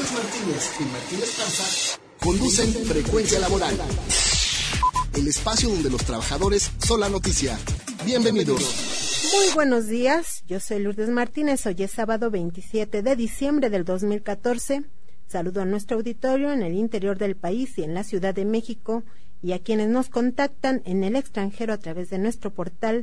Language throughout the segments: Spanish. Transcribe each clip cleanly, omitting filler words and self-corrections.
Lourdes Martínez y Martín Esparza conducen Frecuencia Laboral, el espacio donde los trabajadores son la noticia. Bienvenidos. Muy buenos días, yo soy Lourdes Martínez, hoy es sábado 27 de diciembre del 2014. Saludo a nuestro auditorio en el interior del país y en la Ciudad de México y a quienes nos contactan en el extranjero a través de nuestro portal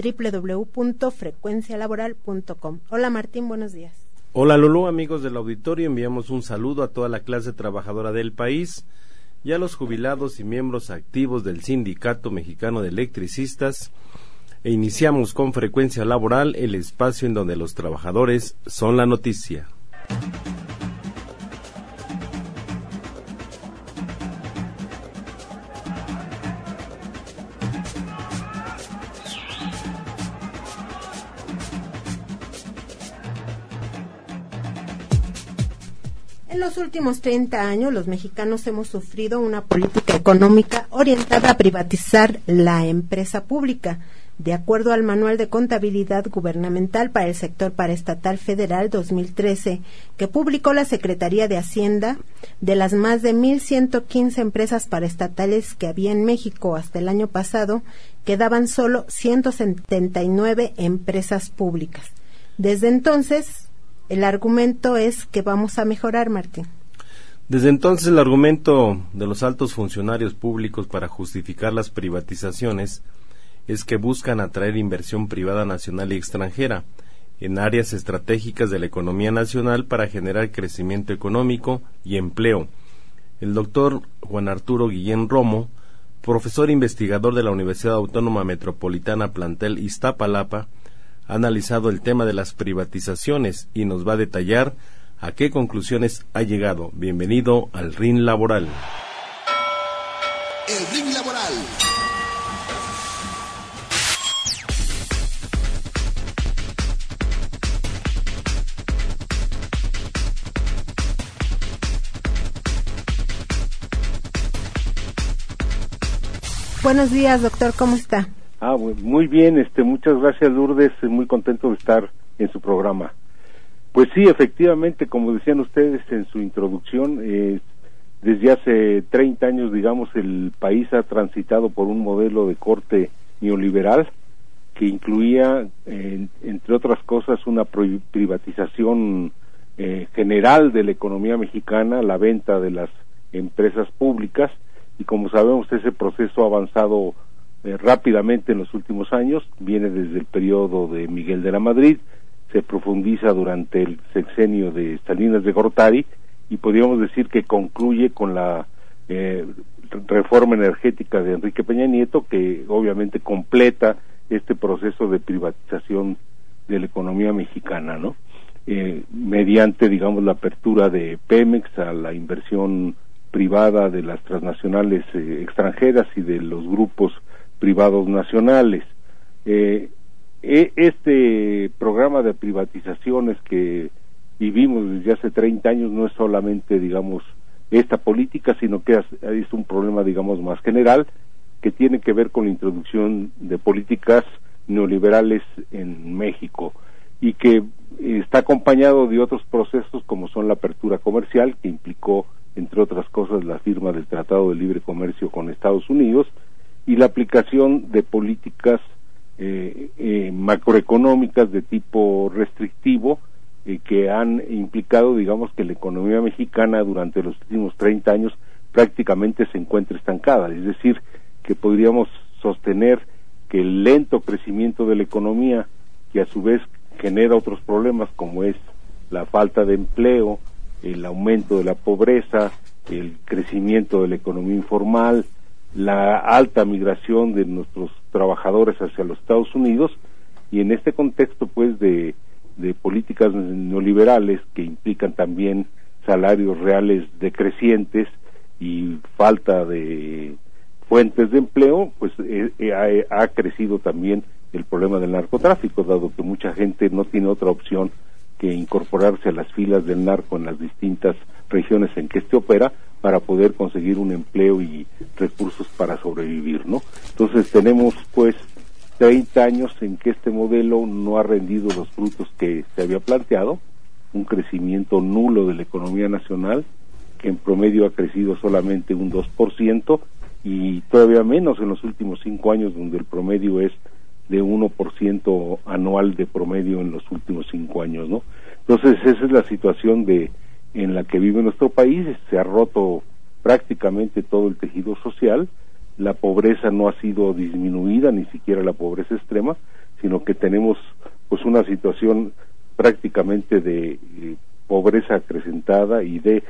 www.frecuencialaboral.com. Hola Martín, buenos días. Hola Lulú, amigos del auditorio, enviamos un saludo a toda la clase trabajadora del país y a los jubilados y miembros activos del Sindicato Mexicano de Electricistas e iniciamos con Frecuencia Laboral, el espacio en donde los trabajadores son la noticia. En los últimos 30 años, los mexicanos hemos sufrido una política económica orientada a privatizar la empresa pública. De acuerdo al Manual de Contabilidad Gubernamental para el Sector Paraestatal Federal 2013, que publicó la Secretaría de Hacienda, de las más de 1,115 empresas paraestatales que había en México hasta el año pasado, quedaban solo 179 empresas públicas. Desde entonces, el argumento es que vamos a mejorar, Martín. Desde entonces el argumento de los altos funcionarios públicos para justificar las privatizaciones es que buscan atraer inversión privada nacional y extranjera en áreas estratégicas de la economía nacional para generar crecimiento económico y empleo. El doctor Juan Arturo Guillén Romo, profesor investigador de la Universidad Autónoma Metropolitana Plantel Iztapalapa, ha analizado el tema de las privatizaciones y nos va a detallar a qué conclusiones ha llegado. Bienvenido al RIN Laboral. El RIN Laboral. Buenos días, doctor, ¿cómo está? Muy bien, muchas gracias Lourdes, muy contento de estar en su programa. Pues sí, efectivamente, como decían ustedes en su introducción, desde hace 30 años, digamos, el país ha transitado por un modelo de corte neoliberal que incluía, entre otras cosas, una privatización general de la economía mexicana, la venta de las empresas públicas, y como sabemos, ese proceso ha avanzado rápidamente en los últimos años, viene desde el periodo de Miguel de la Madrid, se profundiza durante el sexenio de Salinas de Gortari y podríamos decir que concluye con la reforma energética de Enrique Peña Nieto, que obviamente completa este proceso de privatización de la economía mexicana, ¿no? Mediante, digamos, la apertura de Pemex a la inversión privada de las transnacionales extranjeras y de los grupos privados nacionales. Este programa de privatizaciones que vivimos desde hace 30 años no es solamente, digamos, esta política, sino que es un problema, digamos, más general, que tiene que ver con la introducción de políticas neoliberales en México y que está acompañado de otros procesos como son la apertura comercial, que implicó, entre otras cosas, la firma del Tratado de Libre Comercio con Estados Unidos, y la aplicación de políticas macroeconómicas de tipo restrictivo que han implicado, digamos, que la economía mexicana durante los últimos 30 años prácticamente se encuentra estancada, es decir, que podríamos sostener que el lento crecimiento de la economía, que a su vez genera otros problemas como es la falta de empleo, el aumento de la pobreza, el crecimiento de la economía informal, la alta migración de nuestros trabajadores hacia los Estados Unidos, y en este contexto pues de políticas neoliberales que implican también salarios reales decrecientes y falta de fuentes de empleo, pues ha crecido también el problema del narcotráfico, dado que mucha gente no tiene otra opción que incorporarse a las filas del narco en las distintas regiones en que opera para poder conseguir un empleo y recursos para sobrevivir, ¿no? Entonces tenemos pues 30 años en que este modelo no ha rendido los frutos que se había planteado, un crecimiento nulo de la economía nacional, que en promedio ha crecido solamente un 2%, y todavía menos en los últimos 5 años, donde el promedio es de 1% anual de promedio en los últimos 5 años, ¿no? Entonces esa es la situación en la que vive nuestro país. Se ha roto prácticamente todo el tejido social, la pobreza no ha sido disminuida, ni siquiera la pobreza extrema, sino que tenemos pues una situación prácticamente de pobreza acrecentada y de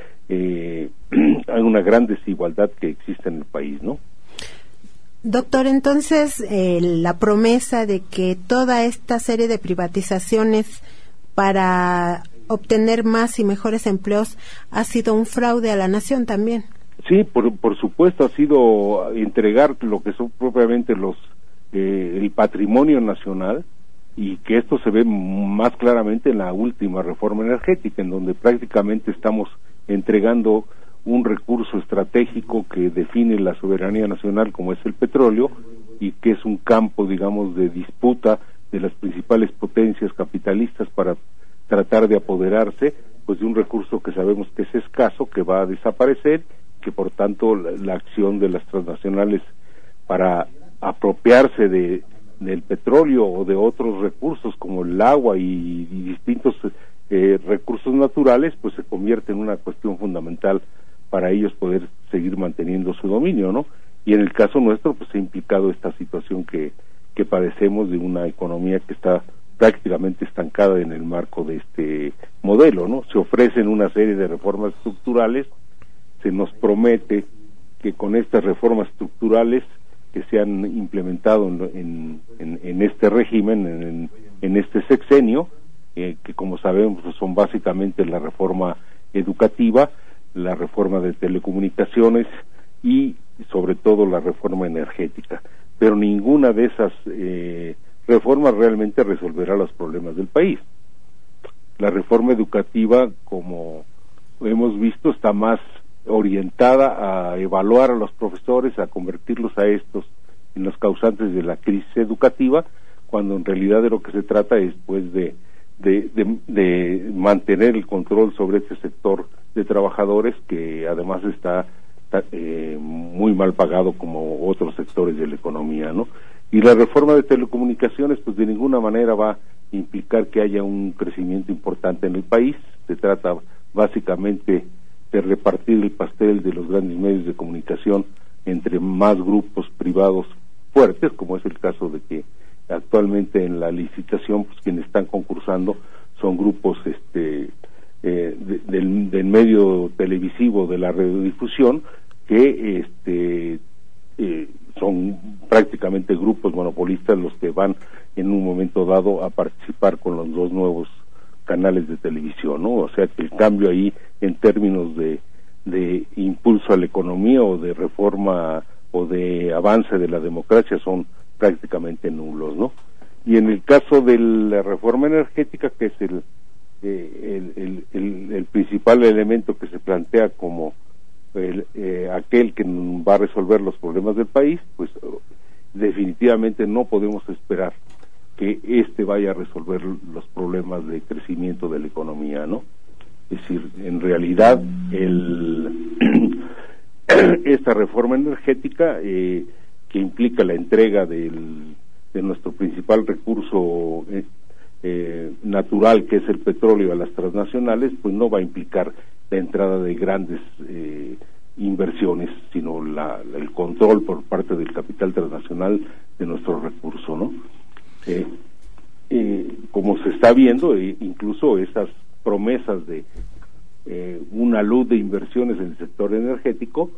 hay una gran desigualdad que existe en el país, ¿no? Doctor, entonces la promesa de que toda esta serie de privatizaciones para obtener más y mejores empleos ha sido un fraude a la nación también. Sí, por supuesto, ha sido entregar lo que son propiamente el patrimonio nacional, y que esto se ve más claramente en la última reforma energética, en donde prácticamente estamos entregando un recurso estratégico que define la soberanía nacional, como es el petróleo, y que es un campo, digamos, de disputa de las principales potencias capitalistas para tratar de apoderarse pues de un recurso que sabemos que es escaso, que va a desaparecer, que por tanto la acción de las transnacionales para apropiarse del petróleo o de otros recursos como el agua y distintos recursos naturales, pues se convierte en una cuestión fundamental para ellos poder seguir manteniendo su dominio, ¿no? Y en el caso nuestro, pues ha implicado esta situación que padecemos de una economía que está prácticamente estancada en el marco de este modelo, ¿no? Se ofrecen una serie de reformas estructurales, se nos promete que con estas reformas estructurales que se han implementado en este régimen, en este sexenio, que como sabemos son básicamente la reforma educativa, la reforma de telecomunicaciones y sobre todo la reforma energética, pero ninguna de esas reformas realmente resolverá los problemas del país. La reforma educativa, como hemos visto, está más orientada a evaluar a los profesores, a convertirlos a estos en los causantes de la crisis educativa, cuando en realidad de lo que se trata es pues de mantener el control sobre este sector de trabajadores que además está muy mal pagado como otros sectores de la economía, ¿no? Y la reforma de telecomunicaciones pues de ninguna manera va a implicar que haya un crecimiento importante en el país. Se trata básicamente de repartir el pastel de los grandes medios de comunicación entre más grupos privados fuertes, como es el caso de que actualmente en la licitación pues quienes están concursando son grupos del medio televisivo, de la radiodifusión, que son prácticamente grupos monopolistas los que van en un momento dado a participar con los dos nuevos canales de televisión, ¿no? O sea que el cambio ahí en términos de impulso a la economía o de reforma o de avance de la democracia son prácticamente nulos, ¿no? Y en el caso de la reforma energética, que es el principal elemento que se plantea como aquel que va a resolver los problemas del país, pues definitivamente no podemos esperar que vaya a resolver los problemas de crecimiento de la economía, ¿no? Es decir, en realidad esta reforma energética que implica la entrega de nuestro principal recurso natural, que es el petróleo, a las transnacionales, pues no va a implicar la entrada de grandes inversiones, sino el control por parte del capital transnacional de nuestro recurso, ¿no? Como se está viendo, incluso esas promesas de una luz de inversiones en el sector energético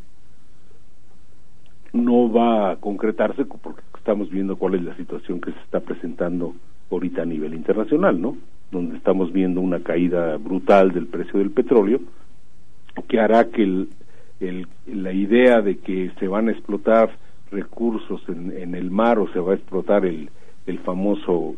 no va a concretarse porque estamos viendo cuál es la situación que se está presentando ahorita a nivel internacional, ¿no? Donde estamos viendo una caída brutal del precio del petróleo, que hará que la idea de que se van a explotar recursos en el mar o se va a explotar el famoso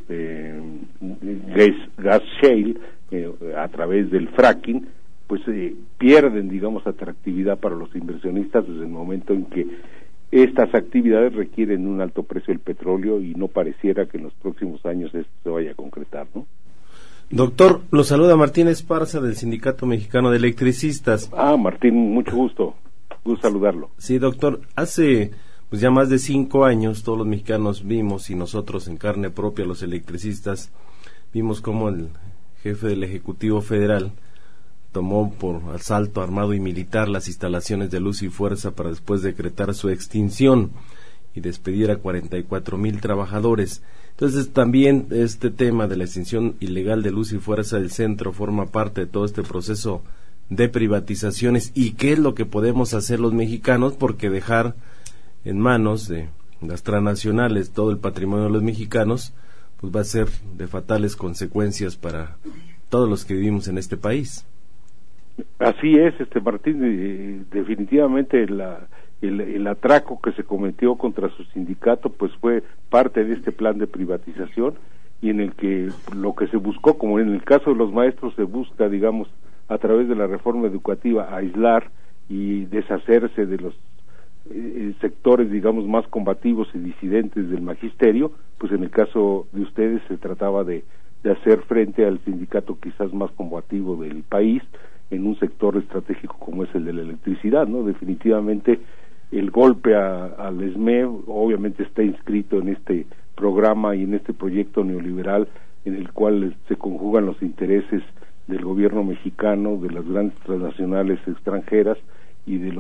gas shale a través del fracking, pues pierden, digamos, atractividad para los inversionistas desde el momento en que estas actividades requieren un alto precio del petróleo y no pareciera que en los próximos años esto se vaya a concretar, ¿no? Doctor, lo saluda Martín Esparza del Sindicato Mexicano de Electricistas. Martín, mucho gusto saludarlo. Sí, doctor, hace pues ya más de 5 años todos los mexicanos vimos, y nosotros en carne propia los electricistas, vimos cómo el jefe del Ejecutivo Federal tomó por asalto armado y militar las instalaciones de Luz y Fuerza para después decretar su extinción y despedir a 44,000 trabajadores. Entonces también este tema de la extinción ilegal de Luz y Fuerza del Centro forma parte de todo este proceso de privatizaciones. ¿Y qué es lo que podemos hacer los mexicanos? Porque dejar en manos de las transnacionales todo el patrimonio de los mexicanos pues va a ser de fatales consecuencias para todos los que vivimos en este país. Así es, Martín, definitivamente el atraco que se cometió contra su sindicato pues fue parte de este plan de privatización, y en el que lo que se buscó, como en el caso de los maestros, se busca, digamos, a través de la reforma educativa, aislar y deshacerse de los sectores, digamos, más combativos y disidentes del magisterio. Pues en el caso de ustedes se trataba de hacer frente al sindicato quizás más combativo del país en un sector estratégico como es el de la electricidad, ¿no? Definitivamente el golpe al ESME obviamente está inscrito en este programa y en este proyecto neoliberal en el cual se conjugan los intereses del gobierno mexicano, de las grandes transnacionales extranjeras y del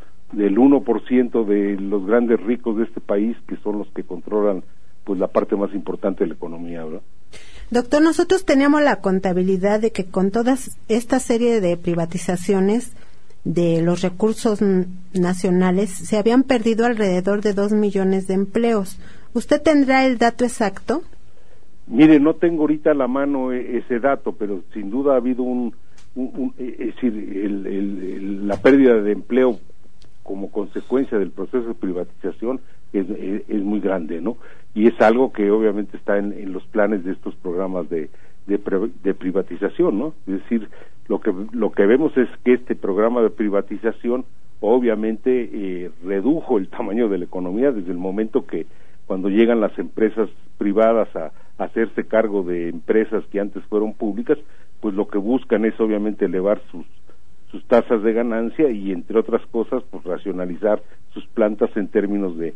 1% de los grandes ricos de este país, que son los que controlan pues la parte más importante de la economía, ¿verdad? Doctor, nosotros teníamos la contabilidad de que con toda esta serie de privatizaciones de los recursos nacionales se habían perdido alrededor de 2 millones de empleos. ¿Usted tendrá el dato exacto? Mire, no tengo ahorita a la mano ese dato, pero sin duda ha habido es decir, la pérdida de empleo como consecuencia del proceso de privatización es muy grande, ¿no? Y es algo que obviamente está en los planes de estos programas de privatización, ¿no? Es decir, lo que vemos es que este programa de privatización obviamente redujo el tamaño de la economía desde el momento que cuando llegan las empresas privadas a hacerse cargo de empresas que antes fueron públicas, pues lo que buscan es obviamente elevar sus tasas de ganancia y, entre otras cosas, pues racionalizar sus plantas en términos de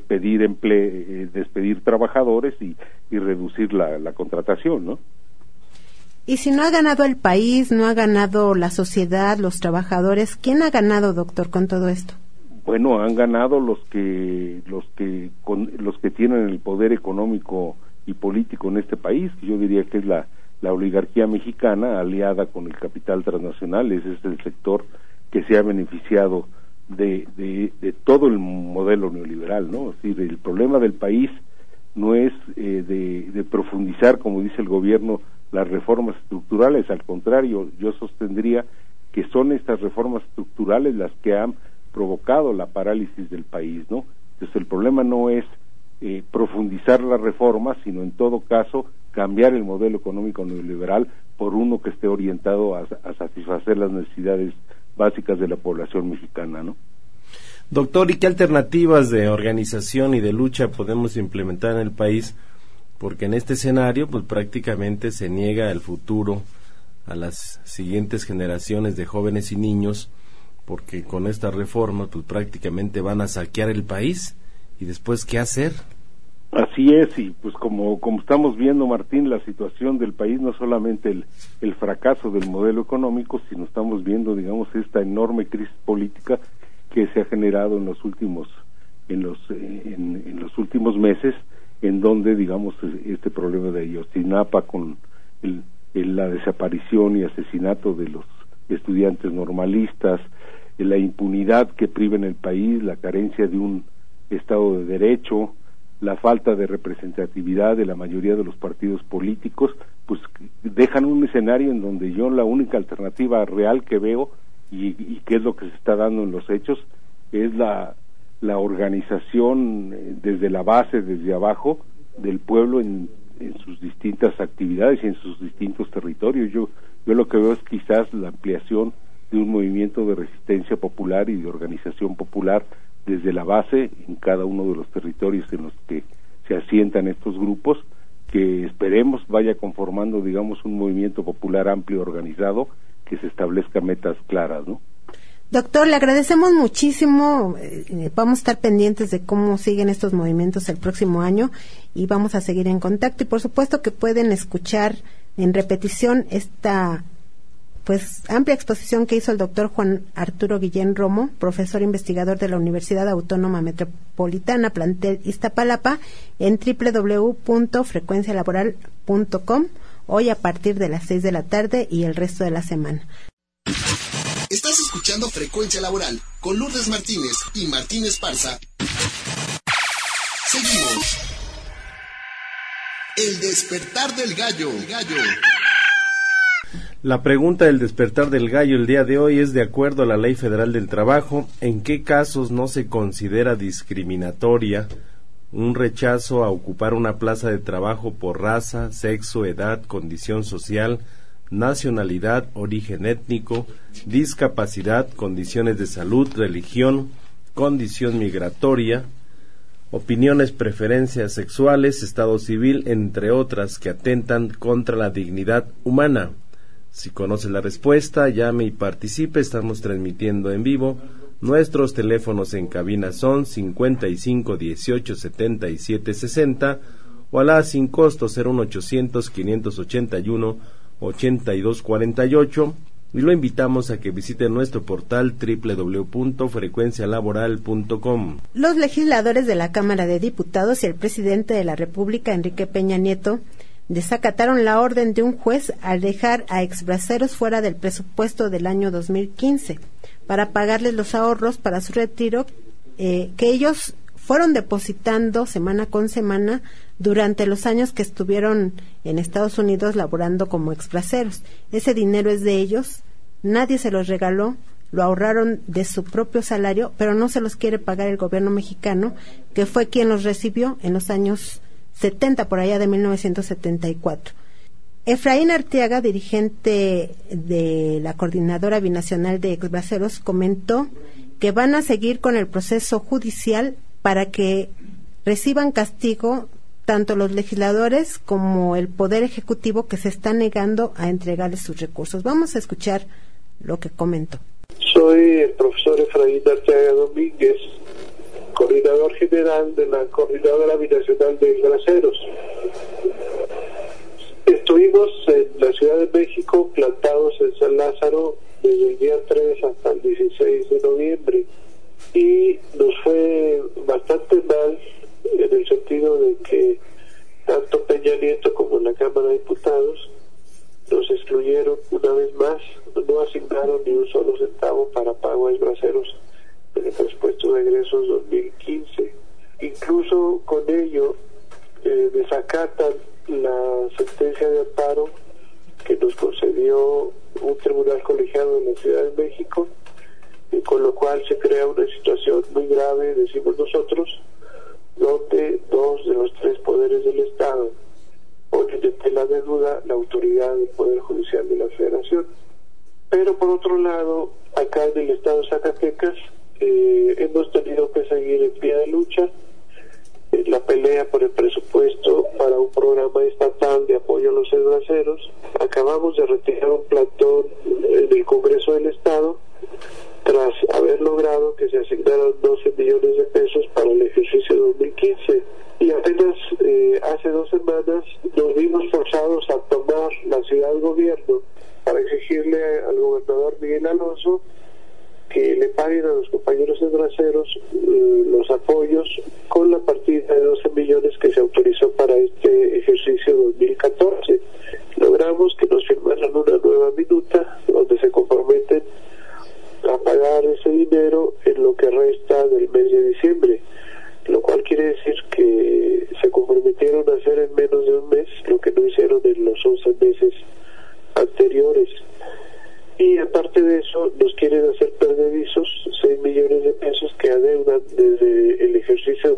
despedir trabajadores y reducir la contratación, ¿no? Y si no ha ganado el país, no ha ganado la sociedad, los trabajadores, ¿quién ha ganado, doctor, con todo esto? Bueno, han ganado los que tienen el poder económico y político en este país, que yo diría que es la oligarquía mexicana aliada con el capital transnacional. Ese es el sector que se ha beneficiado de todo el modelo neoliberal, ¿no? Es decir, el problema del país no es de profundizar, como dice el gobierno, las reformas estructurales. Al contrario, yo sostendría que son estas reformas estructurales las que han provocado la parálisis del país, ¿no? Entonces el problema no es profundizar las reformas, sino en todo caso cambiar el modelo económico neoliberal por uno que esté orientado a satisfacer las necesidades básicas de la población mexicana, ¿no? Doctor, ¿y qué alternativas de organización y de lucha podemos implementar en el país? Porque en este escenario, pues prácticamente se niega el futuro a las siguientes generaciones de jóvenes y niños, porque con estas reformas, pues prácticamente van a saquear el país, y después, ¿qué hacer? Así es, y pues como estamos viendo, Martín, la situación del país, no solamente el fracaso del modelo económico, sino estamos viendo, digamos, esta enorme crisis política que se ha generado en los últimos meses, en donde, digamos, este problema de Ayotzinapa con la desaparición y asesinato de los estudiantes normalistas, la impunidad que priva en el país, la carencia de un Estado de Derecho, la falta de representatividad de la mayoría de los partidos políticos, pues dejan un escenario en donde yo la única alternativa real que veo y que es lo que se está dando en los hechos es la organización desde la base, desde abajo del pueblo en sus distintas actividades y en sus distintos territorios. Yo lo que veo es quizás la ampliación de un movimiento de resistencia popular y de organización popular desde la base en cada uno de los territorios en los que se asientan estos grupos, que esperemos vaya conformando, digamos, un movimiento popular amplio, organizado, que se establezca metas claras, ¿no? Doctor, le agradecemos muchísimo. Vamos a estar pendientes de cómo siguen estos movimientos el próximo año y vamos a seguir en contacto. Y por supuesto que pueden escuchar en repetición esta amplia exposición que hizo el doctor Juan Arturo Guillén Romo, profesor investigador de la Universidad Autónoma Metropolitana, plantel Iztapalapa, en www.frecuencialaboral.com, hoy a partir de las 6 de la tarde y el resto de la semana. Estás escuchando Frecuencia Laboral con Lourdes Martínez y Martín Esparza. Seguimos. El despertar del gallo. La pregunta del despertar del gallo el día de hoy es: de acuerdo a la Ley Federal del Trabajo, ¿en qué casos no se considera discriminatoria un rechazo a ocupar una plaza de trabajo por raza, sexo, edad, condición social, nacionalidad, origen étnico, discapacidad, condiciones de salud, religión, condición migratoria, opiniones, preferencias sexuales, estado civil, entre otras que atentan contra la dignidad humana? Si conoce la respuesta, llame y participe. Estamos transmitiendo en vivo. Nuestros teléfonos en cabina son 55 18 77 60 o a la sin costo 01800 581 8248, y lo invitamos a que visite nuestro portal www.frecuencialaboral.com. Los legisladores de la Cámara de Diputados y el presidente de la República, Enrique Peña Nieto, desacataron la orden de un juez al dejar a exbraceros fuera del presupuesto del año 2015 para pagarles los ahorros para su retiro que ellos fueron depositando semana con semana durante los años que estuvieron en Estados Unidos laborando como exbraceros. Ese dinero es de ellos, nadie se los regaló, lo ahorraron de su propio salario, pero no se los quiere pagar el gobierno mexicano, que fue quien los recibió en los años 70, por allá de 1974. Efraín Arteaga, dirigente de la Coordinadora Binacional de Exbraceros, comentó que van a seguir con el proceso judicial para que reciban castigo tanto los legisladores como el Poder Ejecutivo, que se está negando a entregarles sus recursos. Vamos a escuchar lo que comentó. Soy el profesor Efraín Arteaga Domínguez, coordinador general de la Coordinadora Binacional de Exbraceros. Estuvimos en la Ciudad de México plantados en San Lázaro desde el día 3 hasta el 16 de noviembre y nos fue bastante mal, en el sentido de que tanto Peña Nieto como la Cámara de Diputados nos excluyeron una vez más, no asignaron ni un solo centavo para pago a exbraceros en el presupuesto de egresos 2015. Incluso con ello desacatan la sentencia de amparo que nos concedió un tribunal colegiado de la Ciudad de México, con lo cual se crea una situación muy grave, decimos nosotros, donde dos de los tres poderes del Estado ponen en tela de duda la autoridad del Poder Judicial de la Federación. Pero por otro lado, acá en el Estado de Zacatecas hemos tenido que seguir en pie de lucha en la pelea por el presupuesto para un programa estatal de apoyo a los exbraceros. Acabamos de retirar un plantón en el Congreso del Estado tras haber logrado que se asignaran 12 millones de pesos para el ejercicio 2015. Y apenas hace 2 semanas nos vimos forzados a tomar la ciudad del gobierno para exigirle al gobernador Miguel Alonso que le paguen a los compañeros exbraceros los apoyos con la partida de 12 millones que se autorizó para este ejercicio 2014. Logramos que nos firmaran una nueva minuta donde se comprometen a pagar ese dinero en lo que resta del mes de diciembre, lo cual quiere decir que se comprometieron a hacer en menos de un mes lo que no hicieron en los 11 meses anteriores. Y aparte de eso, nos quieren hacer perdedizos 6 millones de pesos que adeudan desde el ejercicio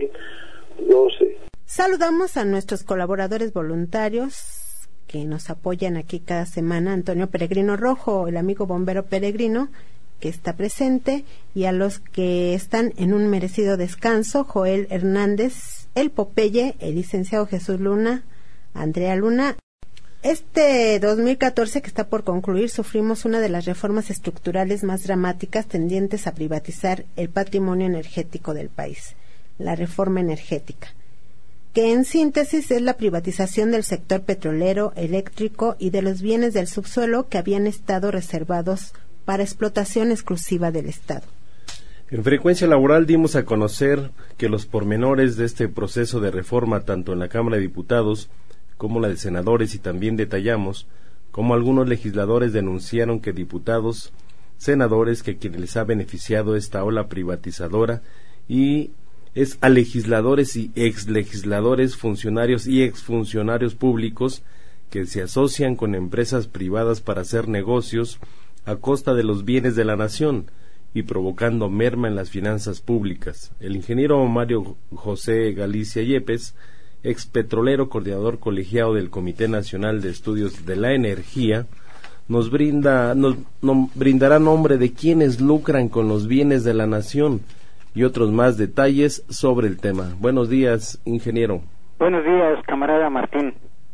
2012. Saludamos a nuestros colaboradores voluntarios que nos apoyan aquí cada semana: Antonio Peregrino Rojo, el amigo bombero peregrino, que está presente, y a los que están en un merecido descanso: Joel Hernández, el Popeye, el licenciado Jesús Luna, Andrea Luna. Este 2014 que está por concluir, sufrimos una de las reformas estructurales más dramáticas tendientes a privatizar el patrimonio energético del país, la reforma energética, que en síntesis es la privatización del sector petrolero, eléctrico y de los bienes del subsuelo que habían estado reservados para explotación exclusiva del Estado. En Frecuencia Laboral dimos a conocer que los pormenores de este proceso de reforma, tanto en la Cámara de Diputados como la de senadores, y también detallamos cómo algunos legisladores denunciaron que diputados, senadores, que quienes les ha beneficiado esta ola privatizadora y es a legisladores y exlegisladores, funcionarios y exfuncionarios públicos que se asocian con empresas privadas para hacer negocios a costa de los bienes de la nación y provocando merma en las finanzas públicas. El ingeniero Mario José Galicia Yepes, expetrolero, coordinador colegiado del Comité Nacional de Estudios de la Energía, nos brindará nombre de quienes lucran con los bienes de la nación y otros más detalles sobre el tema. Buenos días, ingeniero. Buenos días, camarada Martín.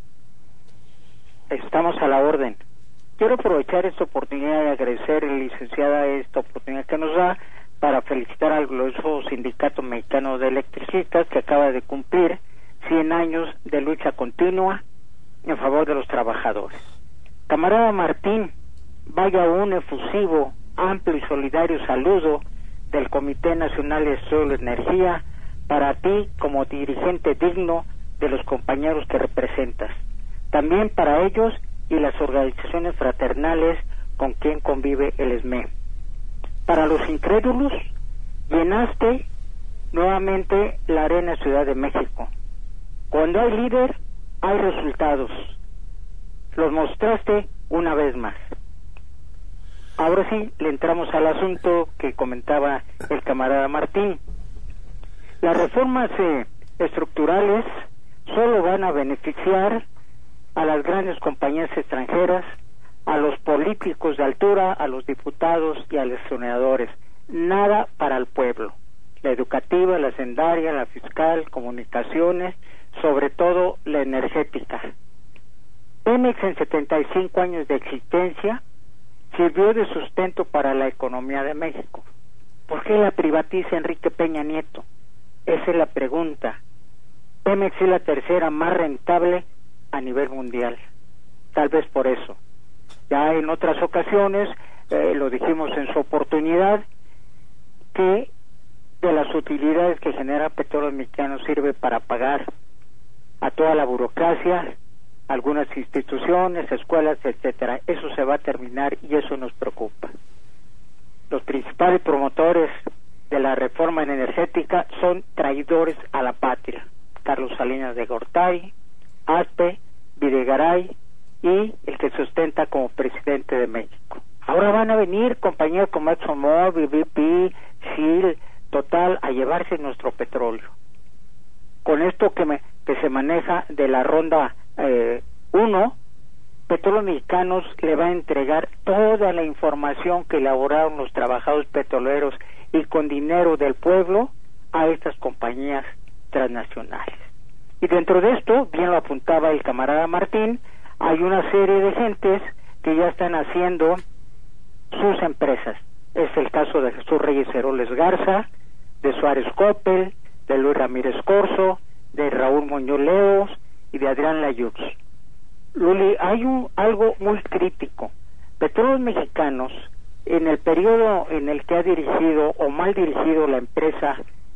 Estamos a la orden. Quiero aprovechar esta oportunidad y agradecer, licenciada, esta oportunidad que nos da para felicitar al glorioso Sindicato Mexicano de Electricistas, que acaba de cumplir 100 años de lucha continua en favor de los trabajadores. Camarada Martín, vaya un efusivo, amplio y solidario saludo del Comité Nacional de Estudios de la Energía para ti como dirigente digno de los compañeros que representas. También para ellos y las organizaciones fraternales con quien convive el SME. Para los incrédulos, llenaste nuevamente la Arena Ciudad de México. Cuando hay líder, hay resultados. Los mostraste una vez más. Ahora sí, le entramos al asunto que comentaba el camarada Martín. Las reformas estructurales solo van a beneficiar a las grandes compañías extranjeras, a los políticos de altura, a los diputados y a los senadores. Nada para el pueblo. La educativa, la hacendaria, la fiscal, comunicaciones, sobre todo la energética. Pemex, en 75 años de existencia, sirvió de sustento para la economía de México. ¿Por qué la privatiza Enrique Peña Nieto? Esa es la pregunta. Pemex es la tercera más rentable a nivel mundial. Tal vez por eso. Ya en otras ocasiones, lo dijimos en su oportunidad, que de las utilidades que genera Petróleos Mexicanos sirve para pagar a toda la burocracia, algunas instituciones, escuelas, etcétera. Eso se va a terminar y eso nos preocupa. Los principales promotores de la reforma energética son traidores a la patria. Carlos Salinas de Gortari, Aspe, Videgaray y el que sustenta como presidente de México. Ahora van a venir compañías como ExxonMobil, BP, Shell, Total, a llevarse nuestro petróleo. Con esto que se maneja de la ronda 1, Petróleos Mexicanos le va a entregar toda la información que elaboraron los trabajadores petroleros y con dinero del pueblo a estas compañías transnacionales. Y dentro de esto, bien lo apuntaba el camarada Martín, hay una serie de gentes que ya están haciendo sus empresas. Es el caso de Jesús Reyes Heroles Garza, de Suárez Coppel, de Luis Ramírez Corzo, de Raúl Muñoz Leos y de Adrián Layux. Luli, hay algo muy crítico. Petróleos Mexicanos, en el periodo en el que ha dirigido o mal dirigido la empresa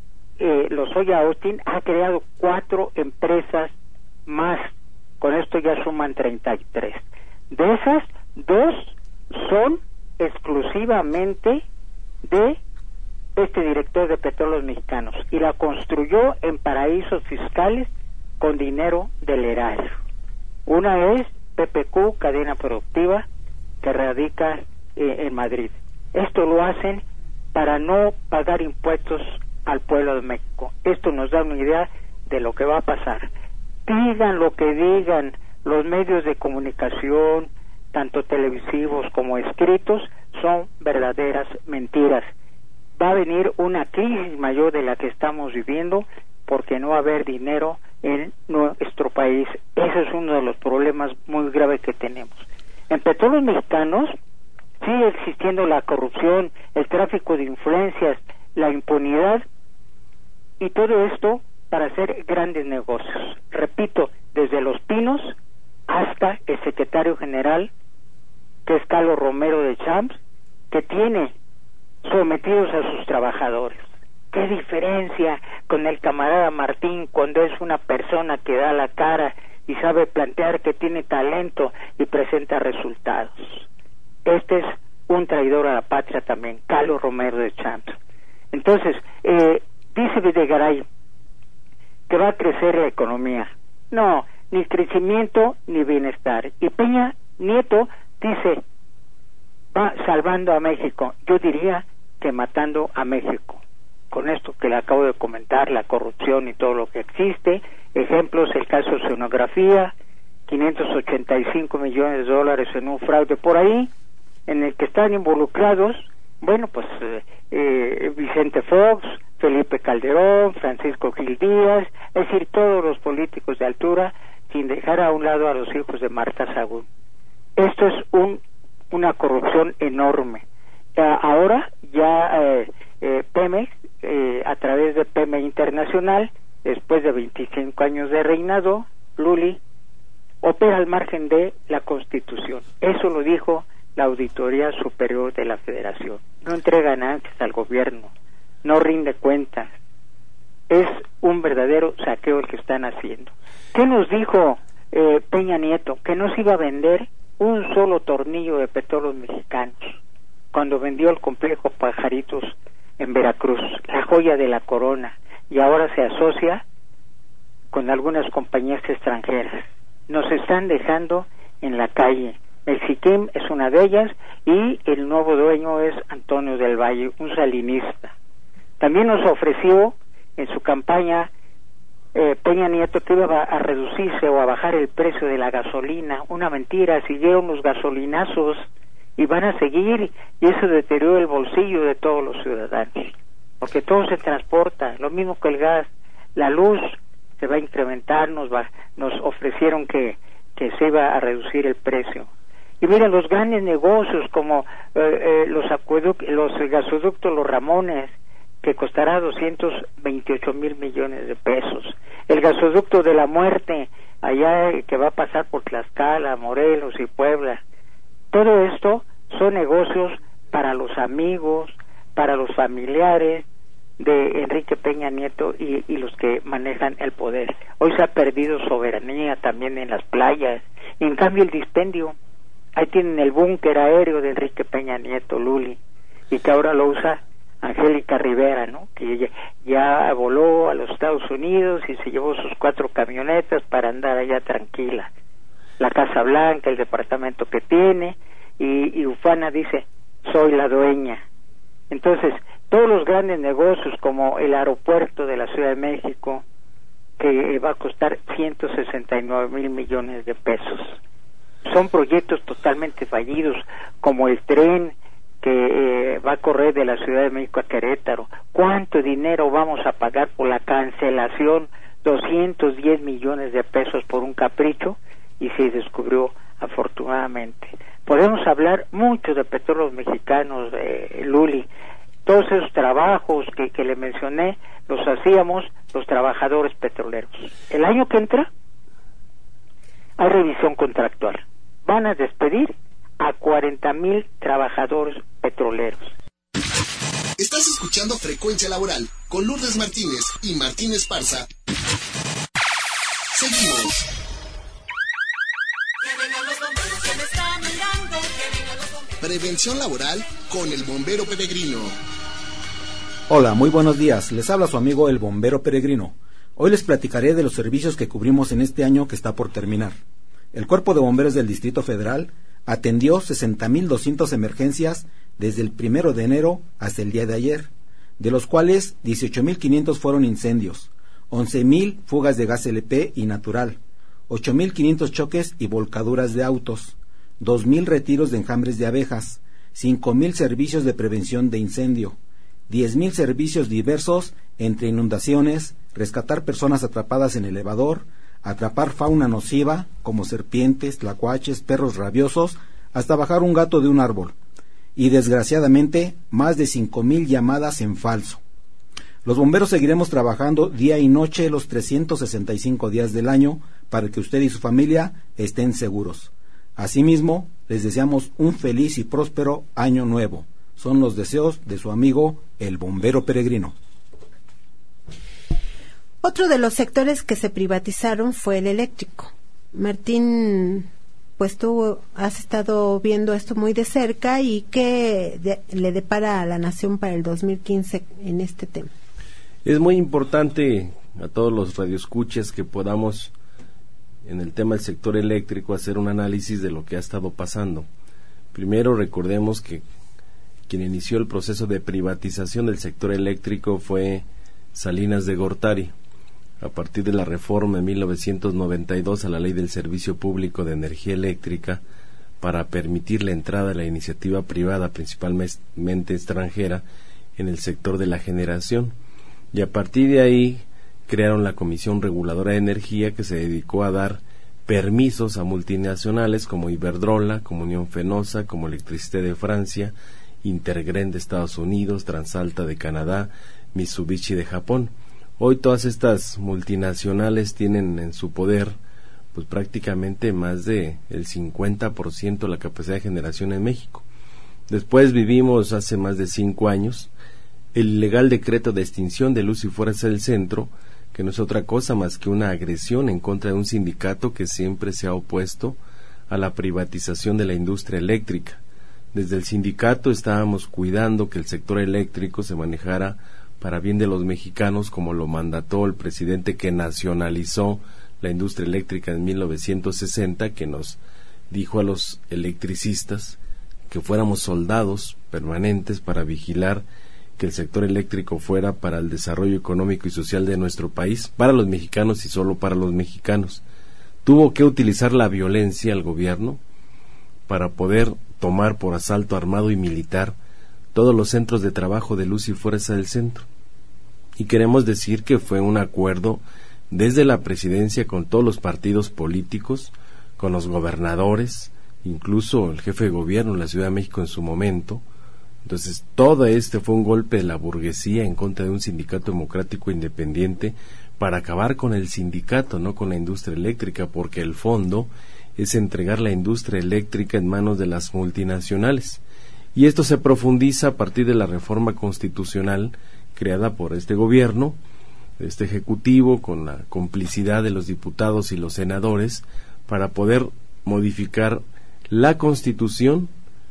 Lozoya Austin, ha creado 4 empresas más. Con esto ya suman 33. De esas, 2 son exclusivamente de este director de Petróleos Mexicanos y la construyó en paraísos fiscales con dinero del erario. Una es PPQ, Cadena Productiva, que radica en Madrid. Esto lo hacen para no pagar impuestos al pueblo de México. Esto nos da una idea de lo que va a pasar. Digan lo que digan los medios de comunicación, tanto televisivos como escritos, son verdaderas mentiras. Va a venir una crisis mayor de la que estamos viviendo porque no va a haber dinero en nuestro país. Ese es uno de los problemas muy graves que tenemos. En Petróleos Mexicanos sigue existiendo la corrupción, el tráfico de influencias, la impunidad, y todo esto para hacer grandes negocios. Repito, desde Los Pinos hasta el secretario general, que es Carlos Romero de Champs, que tiene sometidos a sus trabajadores. ¿Qué diferencia con el camarada Martín cuando es una persona que da la cara y sabe plantear, que tiene talento y presenta resultados? Este es un traidor a la patria también, Carlos Romero de Champs. Entonces, dice Videgaray que va a crecer la economía. No, ni crecimiento ni bienestar. Y Peña Nieto dice, va salvando a México. Yo diría que matando a México. Con esto que le acabo de comentar, la corrupción y todo lo que existe, ejemplos, el caso de Sonografía, 585 millones de dólares en un fraude por ahí, en el que están involucrados, bueno, pues Vicente Fox, Felipe Calderón, Francisco Gil Díaz, es decir, todos los políticos de altura, sin dejar a un lado a los hijos de Marta Sagún. Esto es una corrupción enorme. Ahora ya Pemex, a través de Pemex Internacional, después de 25 años de reinado, Luli opera al margen de la Constitución. Eso lo dijo la Auditoría Superior de la Federación. No entrega ganancias al gobierno, no rinde cuentas. Es un verdadero saqueo el que están haciendo. ¿Qué nos dijo Peña Nieto? Que no se iba a vender un solo tornillo de Petróleos Mexicanos cuando vendió el complejo Pajaritos en Veracruz, la joya de la corona, y ahora se asocia con algunas compañías extranjeras. Nos están dejando en la calle. Mexiquim es una de ellas, y el nuevo dueño es Antonio del Valle, un salinista. También nos ofreció en su campaña Peña Nieto que iba a reducirse o a bajar el precio de la gasolina. Una mentira, siguieron los gasolinazos y van a seguir, y eso deterioró el bolsillo de todos los ciudadanos, porque todo se transporta, lo mismo que el gas. La luz se va a incrementar, nos ofrecieron que se iba a reducir el precio. Y miren, los grandes negocios como los gasoductos Los Ramones, que costará 228,000 millones de pesos. El gasoducto de la muerte, allá que va a pasar por Tlaxcala, Morelos y Puebla. Todo esto son negocios para los amigos, para los familiares de Enrique Peña Nieto y los que manejan el poder. Hoy se ha perdido soberanía también en las playas, y en cambio el dispendio, ahí tienen el búnker aéreo de Enrique Peña Nieto, Luli, y que ahora lo usa Angélica Rivera, ¿no? Que ya voló a los Estados Unidos y se llevó sus 4 camionetas para andar allá tranquila. La Casa Blanca, el departamento que tiene, y Ufana dice, soy la dueña. Entonces, todos los grandes negocios como el aeropuerto de la Ciudad de México, que va a costar 169,000 millones de pesos. Son proyectos totalmente fallidos, como el tren que va a correr de la Ciudad de México a Querétaro. ¿Cuánto dinero vamos a pagar por la cancelación? 210 millones de pesos por un capricho, y se descubrió afortunadamente. Podemos hablar mucho de Petróleos Mexicanos, Luli. Todos esos trabajos que le mencioné los hacíamos los trabajadores petroleros. El año que entra hay revisión contractual. Van a despedir a 40,000 trabajadores petroleros. Estás escuchando Frecuencia Laboral con Lourdes Martínez y Martín Esparza. Seguimos. Prevención laboral con el bombero peregrino. Hola, muy buenos días. Les habla su amigo el bombero peregrino. Hoy les platicaré de los servicios que cubrimos en este año que está por terminar. El Cuerpo de Bomberos del Distrito Federal atendió 60,200 emergencias desde el 1 de enero hasta el día de ayer, de los cuales 18,500 fueron incendios, 11,000 fugas de gas LP y natural, 8,500 choques y volcaduras de autos, 2,000 retiros de enjambres de abejas, 5,000 servicios de prevención de incendio, 10,000 servicios diversos entre inundaciones, rescatar personas atrapadas en elevador, atrapar fauna nociva como serpientes, tlacuaches, perros rabiosos, hasta bajar un gato de un árbol. Y desgraciadamente, más de 5,000 llamadas en falso. Los bomberos seguiremos trabajando día y noche los 365 días del año para que usted y su familia estén seguros. Asimismo, les deseamos un feliz y próspero año nuevo. Son los deseos de su amigo, el bombero peregrino. Otro de los sectores que se privatizaron fue el eléctrico. Martín, pues tú has estado viendo esto muy de cerca, y ¿qué le depara a la nación para el 2015 en este tema? Es muy importante a todos los radioescuchas que podamos, en el tema del sector eléctrico, hacer un análisis de lo que ha estado pasando. Primero, recordemos que quien inició el proceso de privatización del sector eléctrico fue Salinas de Gortari, a partir de la reforma en 1992 a la Ley del Servicio Público de Energía Eléctrica, para permitir la entrada de la iniciativa privada, principalmente extranjera, en el sector de la generación. Y a partir de ahí crearon la Comisión Reguladora de Energía, que se dedicó a dar permisos a multinacionales como Iberdrola, como Unión Fenosa, como Electricité de Francia, Intergren de Estados Unidos, Transalta de Canadá, Mitsubishi de Japón. Hoy todas estas multinacionales tienen en su poder pues prácticamente más de el 50% de la capacidad de generación en México. Después vivimos hace más de 5 años el ilegal decreto de extinción de Luz y Fuerza del Centro, que no es otra cosa más que una agresión en contra de un sindicato que siempre se ha opuesto a la privatización de la industria eléctrica. Desde el sindicato estábamos cuidando que el sector eléctrico se manejara para bien de los mexicanos, como lo mandató el presidente que nacionalizó la industria eléctrica en 1960, que nos dijo a los electricistas que fuéramos soldados permanentes para vigilar que el sector eléctrico fuera para el desarrollo económico y social de nuestro país, para los mexicanos y solo para los mexicanos. Tuvo que utilizar la violencia el gobierno para poder tomar por asalto armado y militar todos los centros de trabajo de Luz y Fuerza del Centro. Y queremos decir que fue un acuerdo desde la presidencia con todos los partidos políticos, con los gobernadores, incluso el jefe de gobierno de la Ciudad de México en su momento. Entonces, todo fue un golpe de la burguesía en contra de un sindicato democrático independiente para acabar con el sindicato, no con la industria eléctrica, porque el fondo es entregar la industria eléctrica en manos de las multinacionales. Y esto se profundiza a partir de la reforma constitucional creada por este gobierno, este ejecutivo, con la complicidad de los diputados y los senadores, para poder modificar la Constitución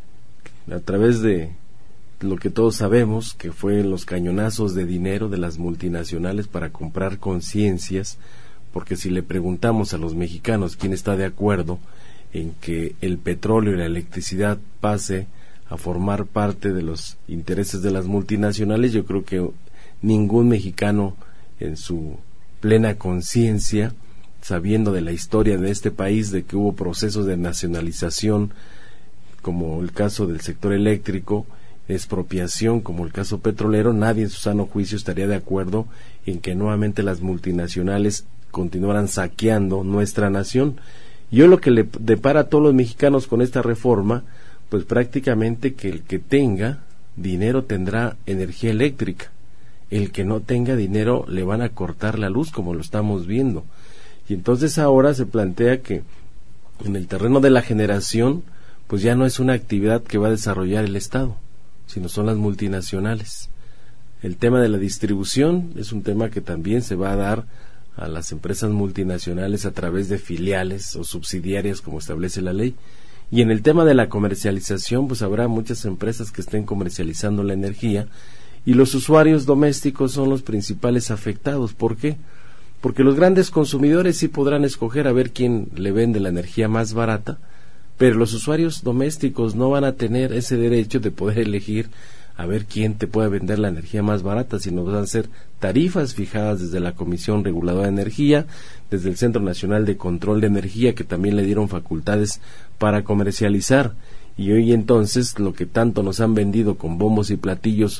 a través de lo que todos sabemos que fue los cañonazos de dinero de las multinacionales para comprar conciencias, porque si le preguntamos a los mexicanos quién está de acuerdo en que el petróleo y la electricidad pase a formar parte de los intereses de las multinacionales, yo creo que ningún mexicano en su plena conciencia, sabiendo de la historia de este país, de que hubo procesos de nacionalización como el caso del sector eléctrico, expropiación como el caso petrolero, nadie en su sano juicio estaría de acuerdo en que nuevamente las multinacionales continuaran saqueando nuestra nación. Y hoy lo que le depara a todos los mexicanos con esta reforma, pues prácticamente que el que tenga dinero tendrá energía eléctrica, el que no tenga dinero le van a cortar la luz, como lo estamos viendo. Y entonces ahora se plantea que en el terreno de la generación pues ya no es una actividad que va a desarrollar el Estado, sino son las multinacionales. El tema de la distribución es un tema que también se va a dar a las empresas multinacionales a través de filiales o subsidiarias, como establece la ley. Y en el tema de la comercialización, pues habrá muchas empresas que estén comercializando la energía, y los usuarios domésticos son los principales afectados. ¿Por qué? Porque los grandes consumidores sí podrán escoger a ver quién le vende la energía más barata, pero los usuarios domésticos no van a tener ese derecho de poder elegir a ver quién te puede vender la energía más barata, sino van a ser tarifas fijadas desde la Comisión Reguladora de Energía, desde el Centro Nacional de Control de Energía, que también le dieron facultades para comercializar. Y hoy entonces lo que tanto nos han vendido con bombos y platillos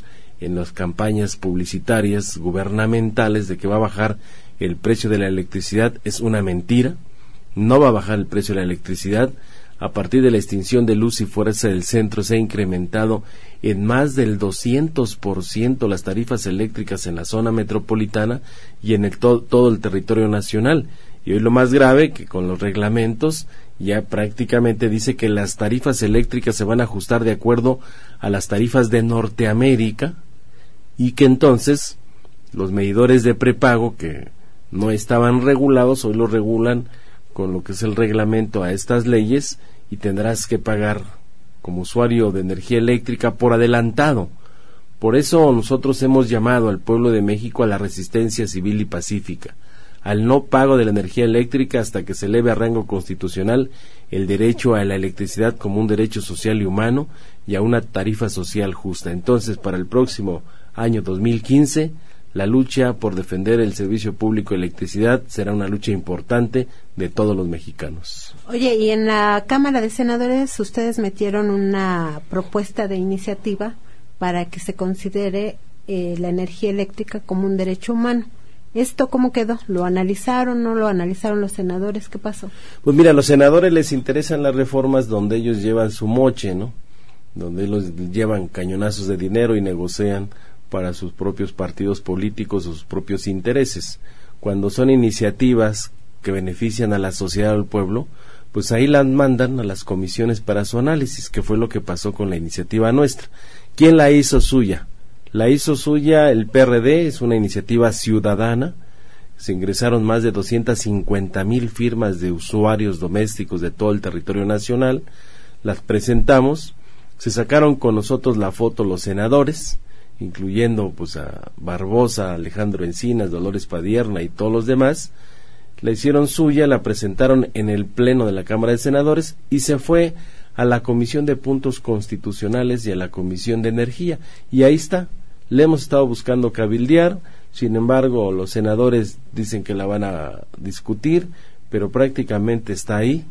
en las campañas publicitarias gubernamentales de que va a bajar el precio de la electricidad es una mentira. No va a bajar el precio de la electricidad. A partir de la extinción de Luz y Fuerza del Centro se ha incrementado en más del 200% las tarifas eléctricas en la zona metropolitana y en todo el territorio nacional. Y hoy lo más grave, que con los reglamentos ya prácticamente dice que las tarifas eléctricas se van a ajustar de acuerdo a las tarifas de Norteamérica, y que entonces los medidores de prepago que no estaban regulados hoy lo regulan con lo que es el reglamento a estas leyes, y tendrás que pagar como usuario de energía eléctrica por adelantado. Por eso nosotros hemos llamado al pueblo de México a la resistencia civil y pacífica, al no pago de la energía eléctrica hasta que se eleve a rango constitucional el derecho a la electricidad como un derecho social y humano y a una tarifa social justa. Entonces, para el próximo año 2015, la lucha por defender el servicio público de electricidad será una lucha importante de todos los mexicanos. Oye, y en la Cámara de Senadores ustedes metieron una propuesta de iniciativa para que se considere la energía eléctrica como un derecho humano. ¿Esto cómo quedó? ¿Lo analizaron? ¿No lo analizaron los senadores? ¿Qué pasó? Pues mira, a los senadores les interesan las reformas donde ellos llevan su moche, ¿no? Donde ellos llevan cañonazos de dinero y negocian para sus propios partidos políticos o sus propios intereses. Cuando son iniciativas que benefician a la sociedad o al pueblo, pues ahí las mandan a las comisiones para su análisis, que fue lo que pasó con la iniciativa nuestra. ¿Quién la hizo suya? La hizo suya el PRD, es una iniciativa ciudadana. Se ingresaron más de 250,000 firmas de usuarios domésticos de todo el territorio nacional. Las presentamos, se sacaron con nosotros la foto los senadores, incluyendo pues a Barbosa, Alejandro Encinas, Dolores Padierna y todos los demás. La hicieron suya, la presentaron en el pleno de la Cámara de Senadores y se fue a la Comisión de Puntos Constitucionales y a la Comisión de Energía, y ahí está. Le hemos estado buscando cabildear, sin embargo los senadores dicen que la van a discutir, pero prácticamente está ahí,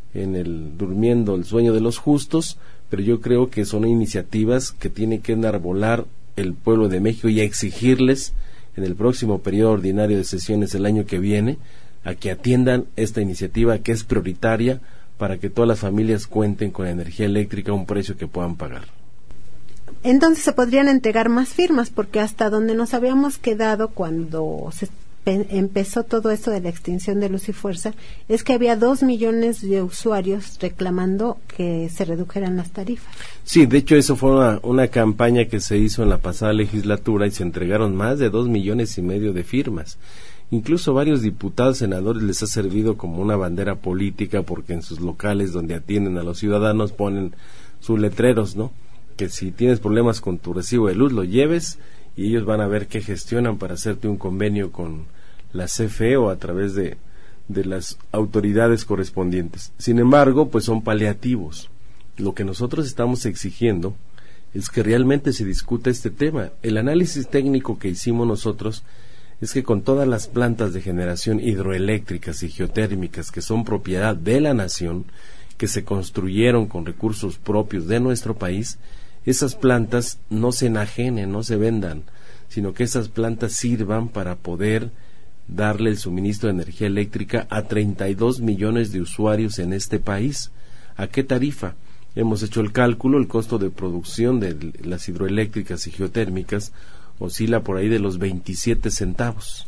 durmiendo el sueño de los justos. Pero yo creo que son iniciativas que tiene que enarbolar el pueblo de México y exigirles en el próximo periodo ordinario de sesiones el año que viene a que atiendan esta iniciativa, que es prioritaria para que todas las familias cuenten con energía eléctrica a un precio que puedan pagar. Entonces se podrían entregar más firmas, porque hasta donde nos habíamos quedado cuando se empezó todo esto de la extinción de Luz y Fuerza, es que había 2 millones de usuarios reclamando que se redujeran las tarifas. Sí, de hecho eso fue una campaña que se hizo en la pasada legislatura y se entregaron más de 2,5 millones de firmas. Incluso varios diputados, senadores les ha servido como una bandera política, porque en sus locales donde atienden a los ciudadanos ponen sus letreros, ¿no? Que si tienes problemas con tu recibo de luz lo lleves, y ellos van a ver qué gestionan para hacerte un convenio con la CFE o a través de las autoridades correspondientes. Sin embargo, pues son paliativos. Lo que nosotros estamos exigiendo es que realmente se discuta este tema. El análisis técnico que hicimos nosotros es que con todas las plantas de generación hidroeléctricas y geotérmicas que son propiedad de la nación, que se construyeron con recursos propios de nuestro país, esas plantas no se enajenen, no se vendan, sino que esas plantas sirvan para poder darle el suministro de energía eléctrica a 32 millones de usuarios en este país. ¿A qué tarifa? Hemos hecho el cálculo, el costo de producción de las hidroeléctricas y geotérmicas oscila por ahí de los 27 centavos.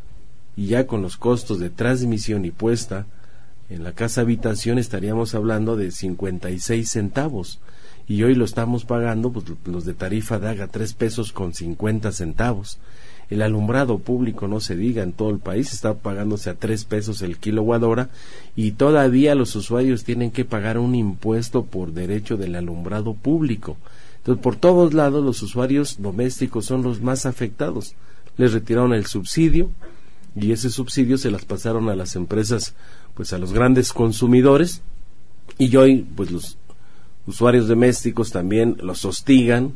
Y ya con los costos de transmisión y puesta en la casa habitación estaríamos hablando de 56 centavos. Y hoy lo estamos pagando, pues los de tarifa DAG, 3.50 pesos. El alumbrado público, no se diga, en todo el país está pagándose a 3 pesos el kilowatt hora, y todavía los usuarios tienen que pagar un impuesto por derecho del alumbrado público. Entonces, por todos lados, los usuarios domésticos son los más afectados. Les retiraron el subsidio, y ese subsidio se las pasaron a las empresas, pues a los grandes consumidores, y hoy, pues los usuarios domésticos también los hostigan